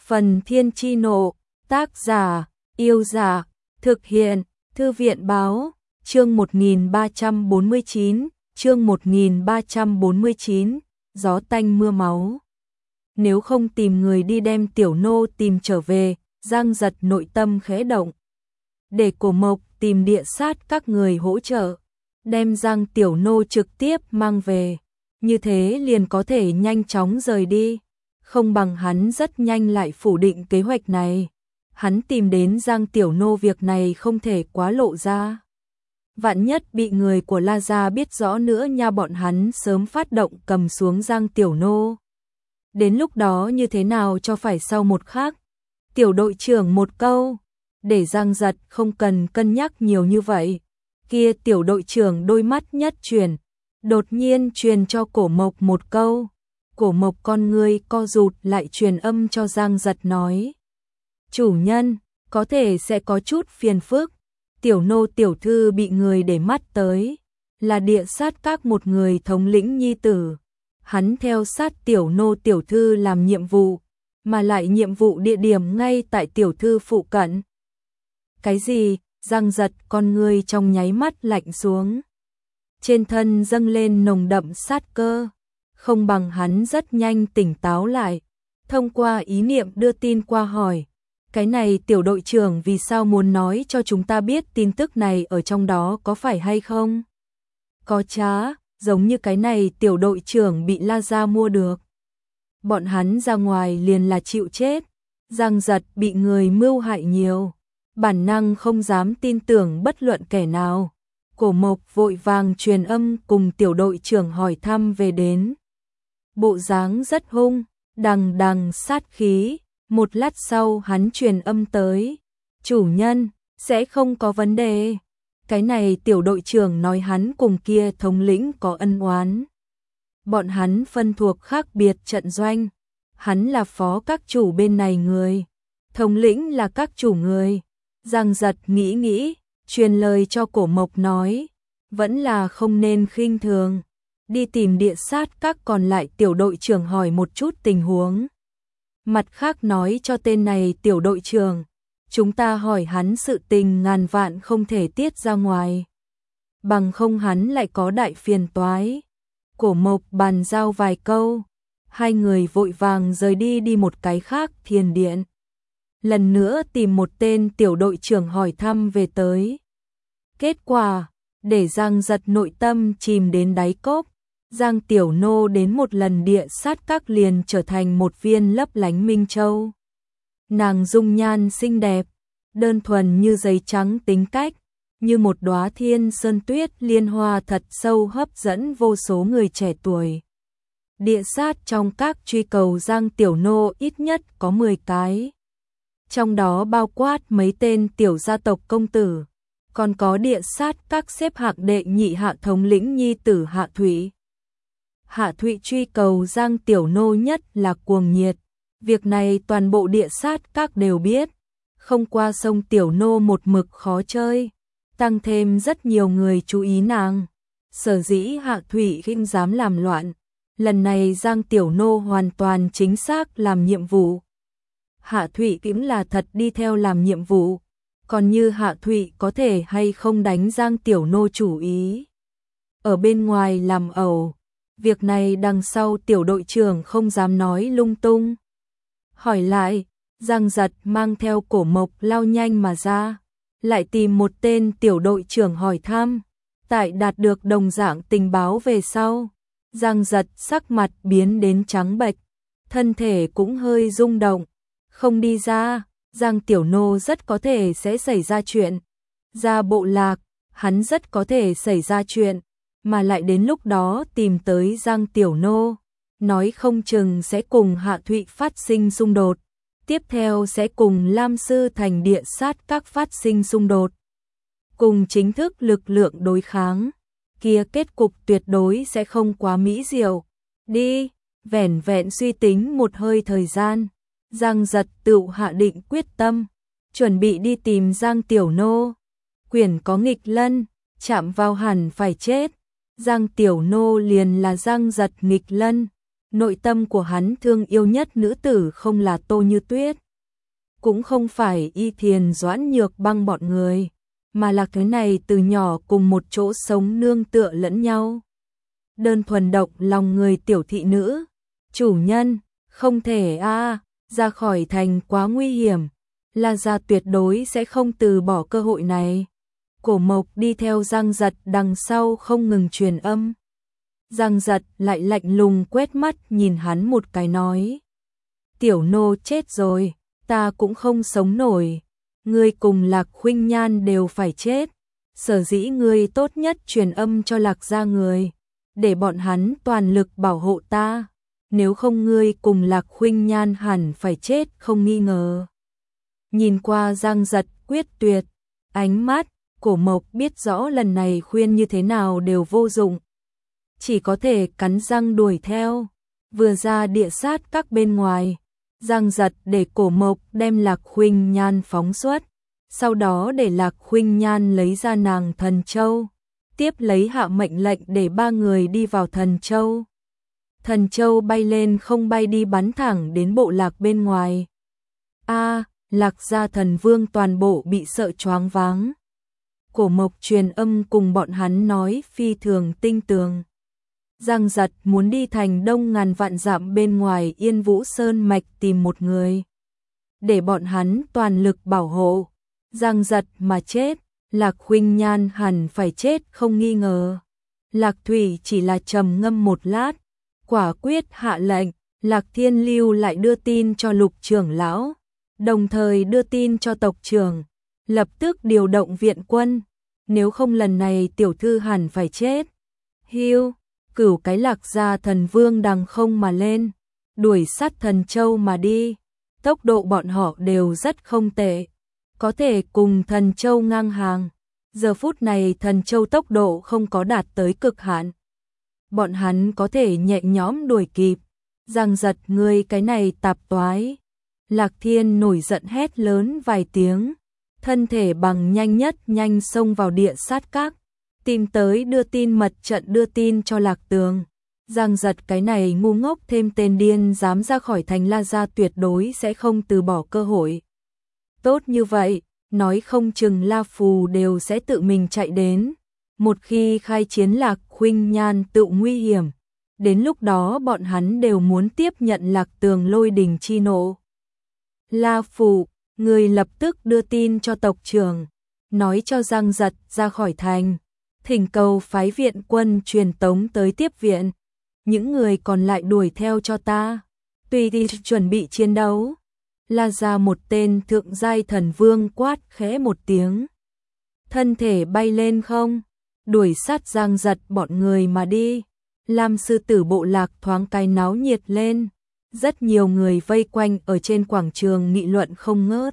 Phần Thiên Chi Nộ, tác giả, Yêu Giả, thực hiện, Thư viện Báo, chương 1349, gió tanh mưa máu. Nếu không tìm người đi đem tiểu nô tìm trở về, Giang Giật nội tâm khẽ động. Để Cổ Mộc tìm địa sát các người hỗ trợ, đem Giang tiểu nô trực tiếp mang về, như thế liền có thể nhanh chóng rời đi. Không bằng hắn rất nhanh lại phủ định kế hoạch này. Hắn tìm đến Giang tiểu nô, việc này không thể quá lộ ra. Vạn nhất bị người của La Gia biết rõ nữa nha, bọn hắn sớm phát động cầm xuống Giang tiểu nô. Đến lúc đó như thế nào cho phải sau một khắc. Tiểu đội trưởng một câu, để Giang Giật không cần cân nhắc nhiều như vậy. Kia tiểu đội trưởng đôi mắt nhất chuyển, đột nhiên truyền cho Cổ Mộc một câu. Cổ Mộc con ngươi co rụt lại, truyền âm cho Giang Giật nói: chủ nhân, có thể sẽ có chút phiền phức. Tiểu nô tiểu thư bị người để mắt tới, là địa sát các một người thống lĩnh nhi tử. Hắn theo sát tiểu nô tiểu thư làm nhiệm vụ, mà lại nhiệm vụ địa điểm ngay tại tiểu thư phụ cận. Cái gì? Giang Giật con ngươi trong nháy mắt lạnh xuống, trên thân dâng lên nồng đậm sát cơ. Không bằng hắn rất nhanh tỉnh táo lại, thông qua ý niệm đưa tin qua hỏi: cái này tiểu đội trưởng vì sao muốn nói cho chúng ta biết tin tức này, ở trong đó có phải hay không? Có trá, giống như cái này tiểu đội trưởng bị La Gia mua được. Bọn hắn ra ngoài liền là chịu chết. Giang Giật bị người mưu hại nhiều, bản năng không dám tin tưởng bất luận kẻ nào. Cổ Mộc vội vàng truyền âm cùng tiểu đội trưởng hỏi thăm về đến. Bộ dáng rất hung, đằng đằng sát khí. Một lát sau hắn truyền âm tới: chủ nhân, sẽ không có vấn đề. Cái này tiểu đội trưởng nói hắn cùng kia thống lĩnh có ân oán. Bọn hắn phân thuộc khác biệt trận doanh. Hắn là phó các chủ bên này người, thống lĩnh là các chủ người. Giang Giật nghĩ nghĩ, truyền lời cho Cổ Mộc nói: vẫn là không nên khinh thường, đi tìm địa sát các còn lại tiểu đội trưởng hỏi một chút tình huống. Mặt khác nói cho tên này tiểu đội trưởng, chúng ta hỏi hắn sự tình ngàn vạn không thể tiết ra ngoài, bằng không hắn lại có đại phiền toái. Cổ Mộc bàn giao vài câu, hai người vội vàng rời đi một cái khác thiền điện. Lần nữa tìm một tên tiểu đội trưởng hỏi thăm về tới. Kết quả, để Giang Giật nội tâm chìm đến đáy cốc. Giang tiểu nô đến một lần địa sát các liền trở thành một viên lấp lánh minh châu. Nàng dung nhan xinh đẹp, đơn thuần như giấy trắng, tính cách như một đóa thiên sơn tuyết liên hoa thật sâu, hấp dẫn vô số người trẻ tuổi. Địa sát trong các truy cầu Giang tiểu nô ít nhất có 10 cái. Trong đó bao quát mấy tên tiểu gia tộc công tử, còn có địa sát các xếp hạng đệ nhị hạ thống lĩnh nhi tử Hạ Thụy. Hạ Thụy truy cầu Giang tiểu nô nhất là cuồng nhiệt, việc này toàn bộ địa sát các đều biết. Không qua sông tiểu nô một mực khó chơi, tăng thêm rất nhiều người chú ý nàng. Sở dĩ Hạ Thụy không dám làm loạn, lần này Giang tiểu nô hoàn toàn chính xác làm nhiệm vụ. Hạ Thụy cũng là thật đi theo làm nhiệm vụ, còn như Hạ Thụy có thể hay không đánh Giang tiểu nô chủ ý ở bên ngoài làm ẩu, việc này đằng sau tiểu đội trưởng không dám nói lung tung. Hỏi lại, Giang Giật mang theo Cổ Mộc lao nhanh mà ra, lại tìm một tên tiểu đội trưởng hỏi thăm. Tại đạt được đồng dạng tình báo về sau, Giang Giật sắc mặt biến đến trắng bệch, thân thể cũng hơi rung động. Không đi ra, Giang tiểu nô rất có thể sẽ xảy ra chuyện. Ra bộ lạc, hắn rất có thể xảy ra chuyện, mà lại đến lúc đó tìm tới Giang tiểu nô, nói không chừng sẽ cùng Hạ Thụy phát sinh xung đột. Tiếp theo sẽ cùng Lam Sư Thành địa sát các phát sinh xung đột, cùng chính thức lực lượng đối kháng. Kia kết cục tuyệt đối sẽ không quá mỹ diệu. Đi, vẻn vẹn suy tính một hơi thời gian, Giang Giật tự hạ định quyết tâm, chuẩn bị đi tìm Giang tiểu nô. Quyển có nghịch lân, chạm vào hẳn phải chết. Giang tiểu nô liền là Giang Giật nghịch lân, Nội tâm của hắn thương yêu nhất nữ tử không là Tô Như Tuyết, cũng không phải Y Thiền Doãn Nhược Băng bọn người, mà là cái này từ nhỏ cùng một chỗ sống nương tựa lẫn nhau. Đơn thuần độc lòng người tiểu thị nữ. Chủ nhân, không thể ra khỏi thành quá nguy hiểm. La gia tuyệt đối sẽ không từ bỏ cơ hội này. Cổ Mộc đi theo Giang Giật đằng sau không ngừng truyền âm. Giang Giật lại lạnh lùng quét mắt nhìn hắn một cái nói. Tiểu nô chết rồi, ta cũng không sống nổi. Ngươi cùng Lạc Khuynh Nhan đều phải chết. Sở dĩ ngươi tốt nhất truyền âm cho Lạc gia người, để bọn hắn toàn lực bảo hộ ta. Nếu không ngươi cùng Lạc Khuynh Nhan hẳn phải chết không nghi ngờ. Nhìn qua Giang Giật quyết tuyệt, ánh mắt, Cổ Mộc biết rõ lần này khuyên như thế nào đều vô dụng. Chỉ có thể cắn răng đuổi theo. Vừa ra địa sát các bên ngoài, Giang Giật để Cổ Mộc đem Lạc Khuynh Nhan phóng xuất, sau đó để Lạc Khuynh Nhan lấy ra nàng thần châu, tiếp lấy hạ mệnh lệnh để ba người đi vào thần châu. Thần châu bay lên không bay đi bắn thẳng đến bộ lạc bên ngoài. Lạc gia thần vương toàn bộ bị sợ choáng váng. Cổ Mộc truyền âm cùng bọn hắn nói phi thường tinh tường. Giang Giật muốn đi thành đông ngàn vạn dặm bên ngoài Yên Vũ Sơn mạch tìm một người, để bọn hắn toàn lực bảo hộ. Giang Giật mà chết, Lạc Khuynh Nhan hẳn phải chết không nghi ngờ. Lạc Thủy chỉ là trầm ngâm một lát, quả quyết hạ lệnh. Lạc Thiên Lưu lại đưa tin cho Lục trưởng lão, đồng thời đưa tin cho tộc trưởng, lập tức điều động viện quân. Nếu không lần này tiểu thư hẳn phải chết. Cửu cái Lạc gia thần vương đằng không mà lên, đuổi sát thần châu mà đi. Tốc độ bọn họ đều rất không tệ, có thể cùng thần châu ngang hàng. Giờ phút này thần châu tốc độ không có đạt tới cực hạn, bọn hắn có thể nhẹ nhõm đuổi kịp. Giang Giật ngươi cái này tạp toái. Lạc Thiên nổi giận hét lớn vài tiếng, thân thể bằng nhanh nhất nhanh xông vào địa sát các, tìm tới đưa tin mật trận đưa tin cho Lạc Tường. Giang Giật cái này ngu ngốc thêm tên điên dám ra khỏi thành La gia tuyệt đối sẽ không từ bỏ cơ hội tốt như vậy, nói không chừng La Phù đều sẽ tự mình chạy đến. Một khi khai chiến Lạc Khuynh Nhan tự nguy hiểm, đến lúc đó bọn hắn đều muốn tiếp nhận Lạc Tường lôi đình chi nộ. La Phù, người lập tức đưa tin cho tộc trưởng, nói cho Giang Giật ra khỏi thành, thỉnh cầu phái viện quân truyền tống tới tiếp viện. Những người còn lại đuổi theo cho ta, tùy đi chuẩn bị chiến đấu. La ra một tên thượng giai thần vương quát khẽ một tiếng, thân thể bay lên không, đuổi sát Giang Giật bọn người mà đi. Lam sư tử bộ lạc thoáng cái náo nhiệt lên, rất nhiều người vây quanh ở trên quảng trường nghị luận không ngớt.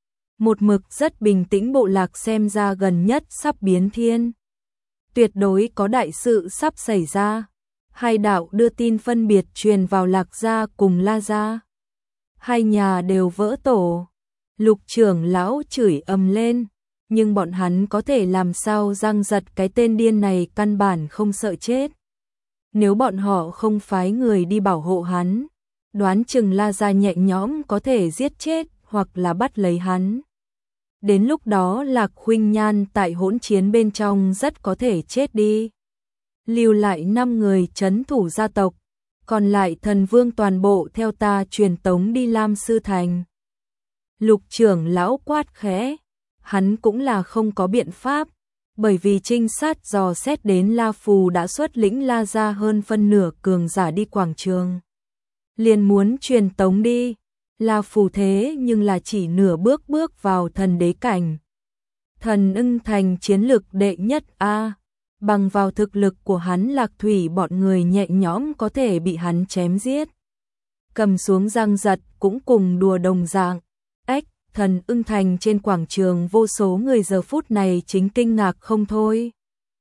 Một mực rất bình tĩnh bộ lạc xem ra gần nhất sắp biến thiên, tuyệt đối có đại sự sắp xảy ra. Hai đạo đưa tin phân biệt truyền vào Lạc gia cùng La gia, hai nhà đều vỡ tổ. Lục trưởng lão chửi ầm lên, nhưng bọn hắn có thể làm sao Giang Giật cái tên điên này căn bản không sợ chết. Nếu bọn họ không phái người đi bảo hộ hắn, đoán chừng La gia nhẹ nhõm có thể giết chết hoặc là bắt lấy hắn. Đến lúc đó Lạc Khuynh Nhan tại hỗn chiến bên trong rất có thể chết đi. Lưu lại 5 người trấn thủ gia tộc, còn lại thần vương toàn bộ theo ta truyền tống đi Lam Sư Thành. Lục trưởng lão quát khẽ, hắn cũng là không có biện pháp, bởi vì trinh sát dò xét đến La Phù đã xuất lĩnh La gia hơn phân nửa cường giả đi quảng trường, liền muốn truyền tống đi. La Phù thế nhưng là chỉ nửa bước vào thần đế cảnh. Thần Ưng Thành chiến lực đệ nhất bằng vào thực lực của hắn Lạc Thủy bọn người nhẹ nhõm có thể bị hắn chém giết. Cầm xuống Giang Giật cũng cùng đùa đồng dạng. Thần Ưng Thành trên quảng trường vô số người giờ phút này chính kinh ngạc không thôi.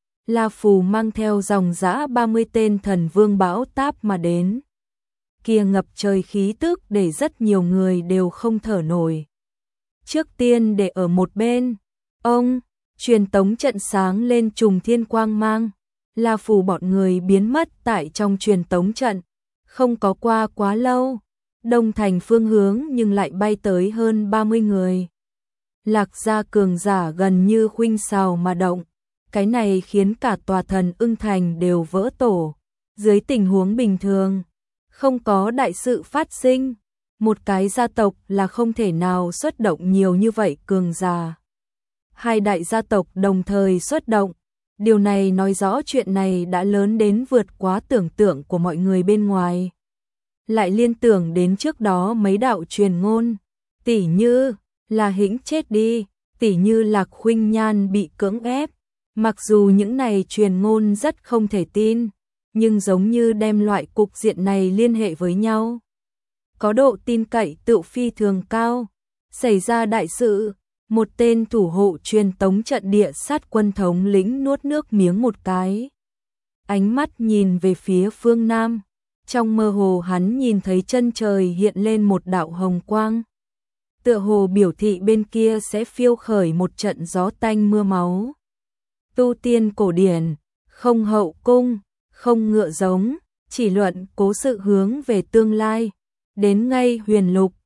La Phù mang theo dòng dã 30 tên thần vương bão táp mà đến. Kia ngập trời khí tức để rất nhiều người đều không thở nổi. Trước tiên để ở một bên, ông truyền tống trận sáng lên trùng thiên quang mang. La Phù bọn người biến mất tại trong truyền tống trận, Không có qua quá lâu, Đông Thành phương hướng nhưng lại bay tới hơn 30 người. Lạc gia cường giả gần như khuynh xào mà động, cái này khiến cả tòa Thần Ưng Thành đều vỡ tổ. Dưới tình huống bình thường, không có đại sự phát sinh, một cái gia tộc là không thể nào xuất động nhiều như vậy cường giả. Hai đại gia tộc đồng thời xuất động, điều này nói rõ chuyện này đã lớn đến vượt quá tưởng tượng của mọi người bên ngoài. Lại liên tưởng đến trước đó mấy đạo truyền ngôn, tỉ như là Hĩnh chết đi, tỉ như Lạc Khuynh Nhan bị cưỡng ép. Mặc dù những này truyền ngôn rất không thể tin, nhưng giống như đem loại cục diện này liên hệ với nhau. Có độ tin cậy tự phi thường cao. Xảy ra đại sự, một tên thủ hộ truyền tống trận địa sát quân thống lĩnh nuốt nước miếng một cái. Ánh mắt nhìn về phía phương Nam, trong mơ hồ hắn nhìn thấy chân trời hiện lên một đạo hồng quang. Tựa hồ biểu thị bên kia sẽ phiêu khởi một trận gió tanh mưa máu. Tu tiên cổ điển, không hậu cung, không ngựa giống, chỉ luận cố sự hướng về tương lai. Đến ngay huyền lục,